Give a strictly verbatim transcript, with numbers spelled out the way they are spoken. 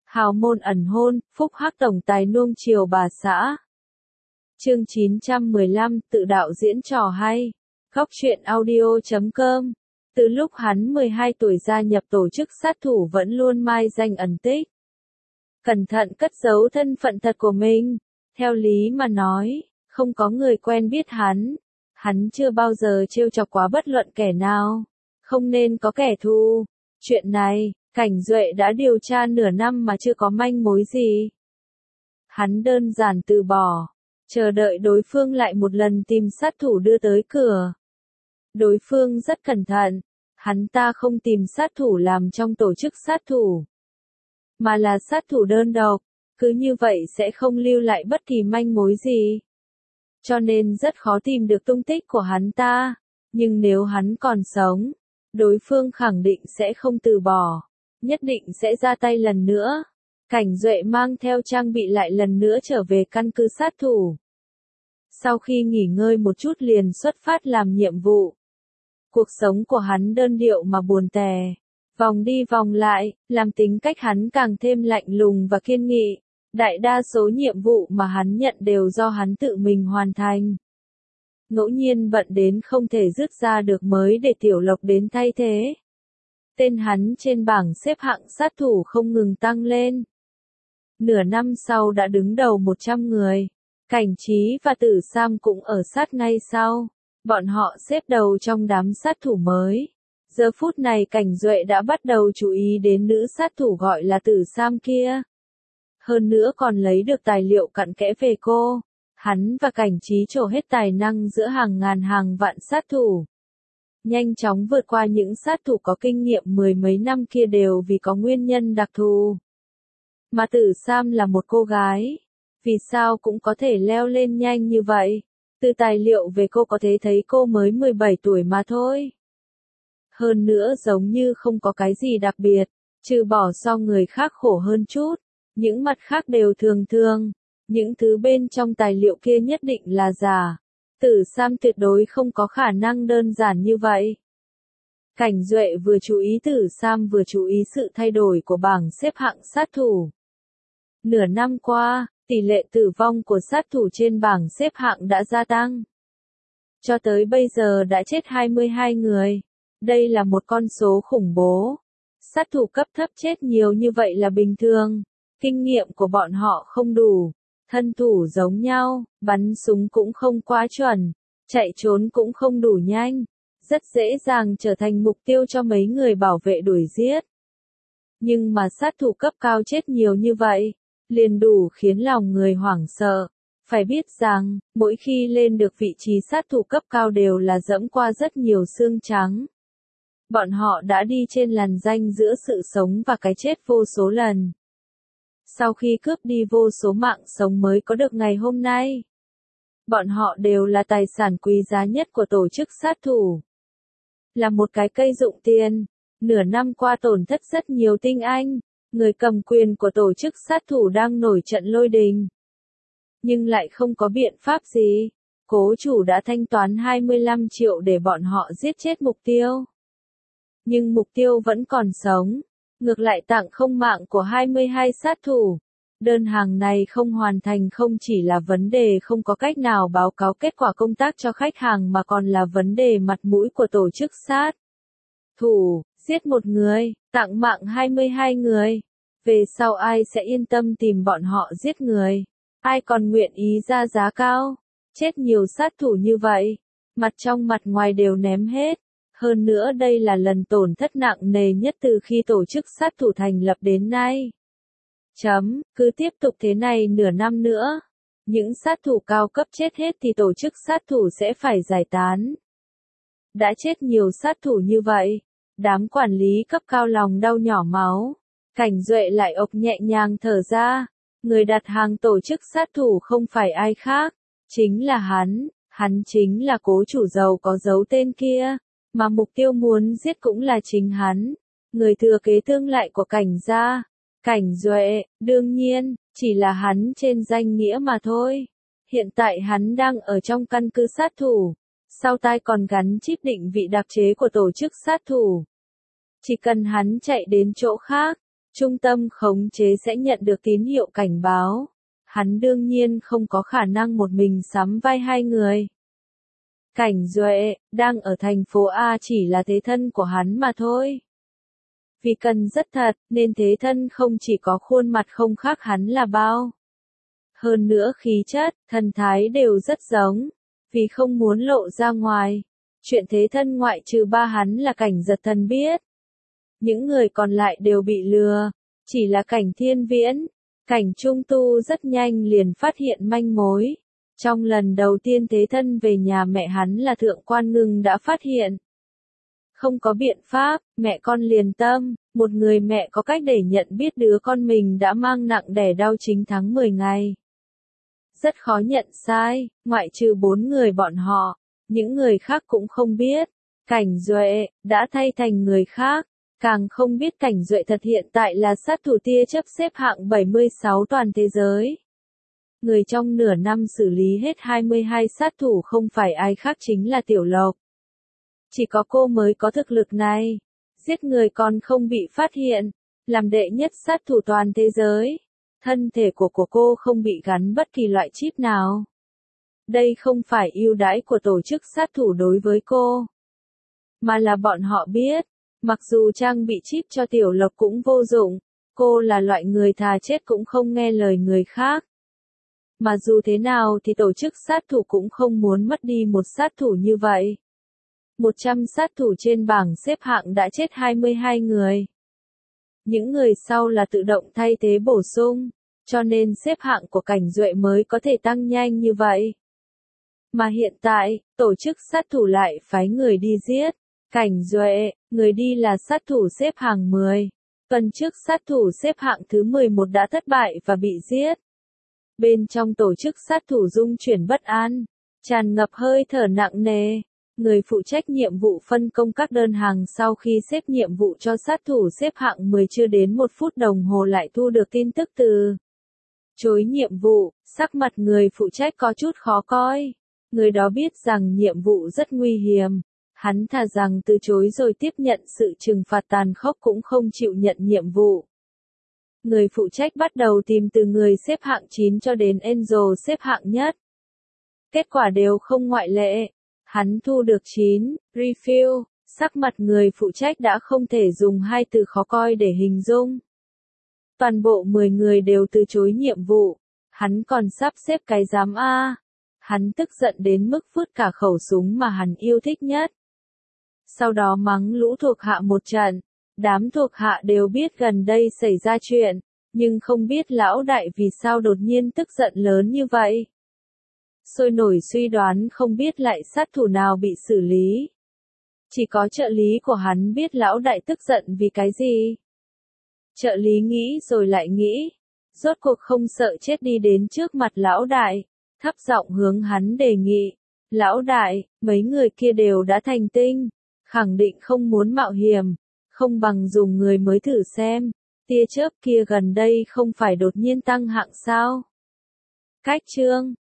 Hào môn ẩn hôn, phúc hắc tổng tài nuông chiều bà xã. Chương chín trăm mười lăm, tự đạo diễn trò hay. Góc truyện audio chấm com. Từ lúc hắn mười hai tuổi gia nhập tổ chức sát thủ vẫn luôn mai danh ẩn tích. Cẩn thận cất giấu thân phận thật của mình. Theo lý mà nói, không có người quen biết hắn. Hắn chưa bao giờ trêu chọc quá bất luận kẻ nào. Không nên có kẻ thù. Chuyện này, Cảnh Duệ đã điều tra nửa năm mà chưa có manh mối gì. Hắn đơn giản từ bỏ, chờ đợi đối phương lại một lần tìm sát thủ đưa tới cửa. Đối phương rất cẩn thận, hắn ta không tìm sát thủ làm trong tổ chức sát thủ, mà là sát thủ đơn độc, cứ như vậy sẽ không lưu lại bất kỳ manh mối gì. Cho nên rất khó tìm được tung tích của hắn ta, nhưng nếu hắn còn sống, đối phương khẳng định sẽ không từ bỏ, nhất định sẽ ra tay lần nữa. Cảnh Duệ mang theo trang bị lại lần nữa trở về căn cứ sát thủ. Sau khi nghỉ ngơi một chút liền xuất phát làm nhiệm vụ. Cuộc sống của hắn đơn điệu mà buồn tẻ, vòng đi vòng lại, làm tính cách hắn càng thêm lạnh lùng và kiên nghị. Đại đa số nhiệm vụ mà hắn nhận đều do hắn tự mình hoàn thành. Ngẫu nhiên bận đến không thể dứt ra được mới để Tiểu Lộc đến thay thế. Tên hắn trên bảng xếp hạng sát thủ không ngừng tăng lên. Nửa năm sau đã đứng đầu một trăm người. Cảnh Trí và Tử Sam cũng ở sát ngay sau. Bọn họ xếp đầu trong đám sát thủ mới. Giờ phút này Cảnh Duệ đã bắt đầu chú ý đến nữ sát thủ gọi là Tử Sam kia. Hơn nữa còn lấy được tài liệu cặn kẽ về cô. Hắn và Cảnh Trí trổ hết tài năng giữa hàng ngàn hàng vạn sát thủ. Nhanh chóng vượt qua những sát thủ có kinh nghiệm mười mấy năm kia đều vì có nguyên nhân đặc thù. Mà Tử Sam là một cô gái. Vì sao cũng có thể leo lên nhanh như vậy? Từ tài liệu về cô có thể thấy cô mới mười bảy tuổi mà thôi. Hơn nữa giống như không có cái gì đặc biệt, trừ bỏ so người khác khổ hơn chút. Những mặt khác đều thường thường. Những thứ bên trong tài liệu kia nhất định là giả. Tử Sam tuyệt đối không có khả năng đơn giản như vậy. Cảnh Duệ vừa chú ý Tử Sam vừa chú ý sự thay đổi của bảng xếp hạng sát thủ. Nửa năm qua, tỷ lệ tử vong của sát thủ trên bảng xếp hạng đã gia tăng. Cho tới bây giờ đã chết hai mươi hai người. Đây là một con số khủng bố. Sát thủ cấp thấp chết nhiều như vậy là bình thường. Kinh nghiệm của bọn họ không đủ. Thân thủ giống nhau, bắn súng cũng không quá chuẩn, chạy trốn cũng không đủ nhanh, rất dễ dàng trở thành mục tiêu cho mấy người bảo vệ đuổi giết. Nhưng mà sát thủ cấp cao chết nhiều như vậy, liền đủ khiến lòng người hoảng sợ. Phải biết rằng, mỗi khi lên được vị trí sát thủ cấp cao đều là dẫm qua rất nhiều xương trắng. Bọn họ đã đi trên làn ranh giữa sự sống và cái chết vô số lần. Sau khi cướp đi vô số mạng sống mới có được ngày hôm nay. Bọn họ đều là tài sản quý giá nhất của tổ chức sát thủ. Là một cái cây dụng tiền, nửa năm qua tổn thất rất nhiều tinh anh, người cầm quyền của tổ chức sát thủ đang nổi trận lôi đình. Nhưng lại không có biện pháp gì, cố chủ đã thanh toán hai mươi lăm triệu để bọn họ giết chết mục tiêu. Nhưng mục tiêu vẫn còn sống. Ngược lại tặng không mạng của hai mươi hai sát thủ. Đơn hàng này không hoàn thành không chỉ là vấn đề không có cách nào báo cáo kết quả công tác cho khách hàng mà còn là vấn đề mặt mũi của tổ chức sát thủ. Giết một người, tặng mạng hai mươi hai người. Về sau ai sẽ yên tâm tìm bọn họ giết người? Ai còn nguyện ý ra giá cao? Chết nhiều sát thủ như vậy, mặt trong mặt ngoài đều ném hết. Hơn nữa đây là lần tổn thất nặng nề nhất từ khi tổ chức sát thủ thành lập đến nay. Chấm, cứ tiếp tục thế này nửa năm nữa. Những sát thủ cao cấp chết hết thì tổ chức sát thủ sẽ phải giải tán. Đã chết nhiều sát thủ như vậy. Đám quản lý cấp cao lòng đau nhỏ máu. Cảnh Duệ lại ộc nhẹ nhàng thở ra. Người đặt hàng tổ chức sát thủ không phải ai khác. Chính là hắn. Hắn chính là cố chủ giàu có giấu tên kia. Mà mục tiêu muốn giết cũng là chính hắn, người thừa kế tương lại của Cảnh gia. Cảnh Duệ, đương nhiên, chỉ là hắn trên danh nghĩa mà thôi. Hiện tại hắn đang ở trong căn cứ sát thủ, sau tai còn gắn chip định vị đặc chế của tổ chức sát thủ. Chỉ cần hắn chạy đến chỗ khác, Trung tâm khống chế sẽ nhận được tín hiệu cảnh báo. Hắn đương nhiên không có khả năng một mình sắm vai hai người. Cảnh Duệ, đang ở thành phố A chỉ là thế thân của hắn mà thôi. Vì cần rất thật, nên thế thân không chỉ có khuôn mặt không khác hắn là bao. Hơn nữa khí chất, thần thái đều rất giống. Vì không muốn lộ ra ngoài. Chuyện thế thân ngoại trừ ba hắn là Cảnh Giật Thần biết. Những người còn lại đều bị lừa. Chỉ là Cảnh Thiên Viễn, Cảnh Trung Tu rất nhanh liền phát hiện manh mối. Trong lần đầu tiên thế thân về nhà mẹ hắn là Thượng Quan Ngưng đã phát hiện. Không có biện pháp, mẹ con liền tâm, một người mẹ có cách để nhận biết đứa con mình đã mang nặng đẻ đau chính tháng mười ngày. Rất khó nhận sai, ngoại trừ bốn người bọn họ, những người khác cũng không biết. Cảnh Duệ, đã thay thành người khác, càng không biết Cảnh Duệ thật hiện tại là sát thủ tia chớp xếp hạng bảy mươi sáu toàn thế giới. Người trong nửa năm xử lý hết hai mươi hai sát thủ không phải ai khác chính là Tiểu Lộc. Chỉ có cô mới có thực lực này. Giết người còn không bị phát hiện. Làm đệ nhất sát thủ toàn thế giới. Thân thể của của cô không bị gắn bất kỳ loại chip nào. Đây không phải ưu đãi của tổ chức sát thủ đối với cô. Mà là bọn họ biết. Mặc dù trang bị chip cho Tiểu Lộc cũng vô dụng. Cô là loại người thà chết cũng không nghe lời người khác. Mà dù thế nào thì tổ chức sát thủ cũng không muốn mất đi một sát thủ như vậy. một trăm sát thủ trên bảng xếp hạng đã chết hai mươi hai người. Những người sau là tự động thay thế bổ sung, cho nên xếp hạng của Cảnh Duệ mới có thể tăng nhanh như vậy. Mà hiện tại, tổ chức sát thủ lại phái người đi giết. Cảnh Duệ, người đi là sát thủ xếp hạng mười. Tuần trước sát thủ xếp hạng thứ mười một đã thất bại và bị giết. Bên trong tổ chức sát thủ dung chuyển bất an, tràn ngập hơi thở nặng nề. Người phụ trách nhiệm vụ phân công các đơn hàng sau khi xếp nhiệm vụ cho sát thủ xếp hạng mười chưa đến một phút đồng hồ lại thu được tin tức từ chối nhiệm vụ, sắc mặt người phụ trách có chút khó coi. Người đó biết rằng nhiệm vụ rất nguy hiểm. Hắn thà rằng từ chối rồi tiếp nhận sự trừng phạt tàn khốc cũng không chịu nhận nhiệm vụ. Người phụ trách bắt đầu tìm từ người xếp hạng chín cho đến Angel xếp hạng nhất. Kết quả đều không ngoại lệ. Hắn thu được chín, refill, sắc mặt người phụ trách đã không thể dùng hai từ khó coi để hình dung. Toàn bộ mười người đều từ chối nhiệm vụ. Hắn còn sắp xếp cái giám A. Hắn tức giận đến mức vứt cả khẩu súng mà hắn yêu thích nhất. Sau đó mắng lũ thuộc hạ một trận. Đám thuộc hạ đều biết gần đây xảy ra chuyện, nhưng không biết lão đại vì sao đột nhiên tức giận lớn như vậy. Sôi nổi suy đoán không biết lại sát thủ nào bị xử lý. Chỉ có trợ lý của hắn biết lão đại tức giận vì cái gì. Trợ lý nghĩ rồi lại nghĩ. Rốt cuộc không sợ chết đi đến trước mặt lão đại. Thấp giọng hướng hắn đề nghị. Lão đại, mấy người kia đều đã thành tinh. Khẳng định không muốn mạo hiểm. Không bằng dùng người mới thử xem. Tia chớp kia gần đây không phải đột nhiên tăng hạng sao. Cách chương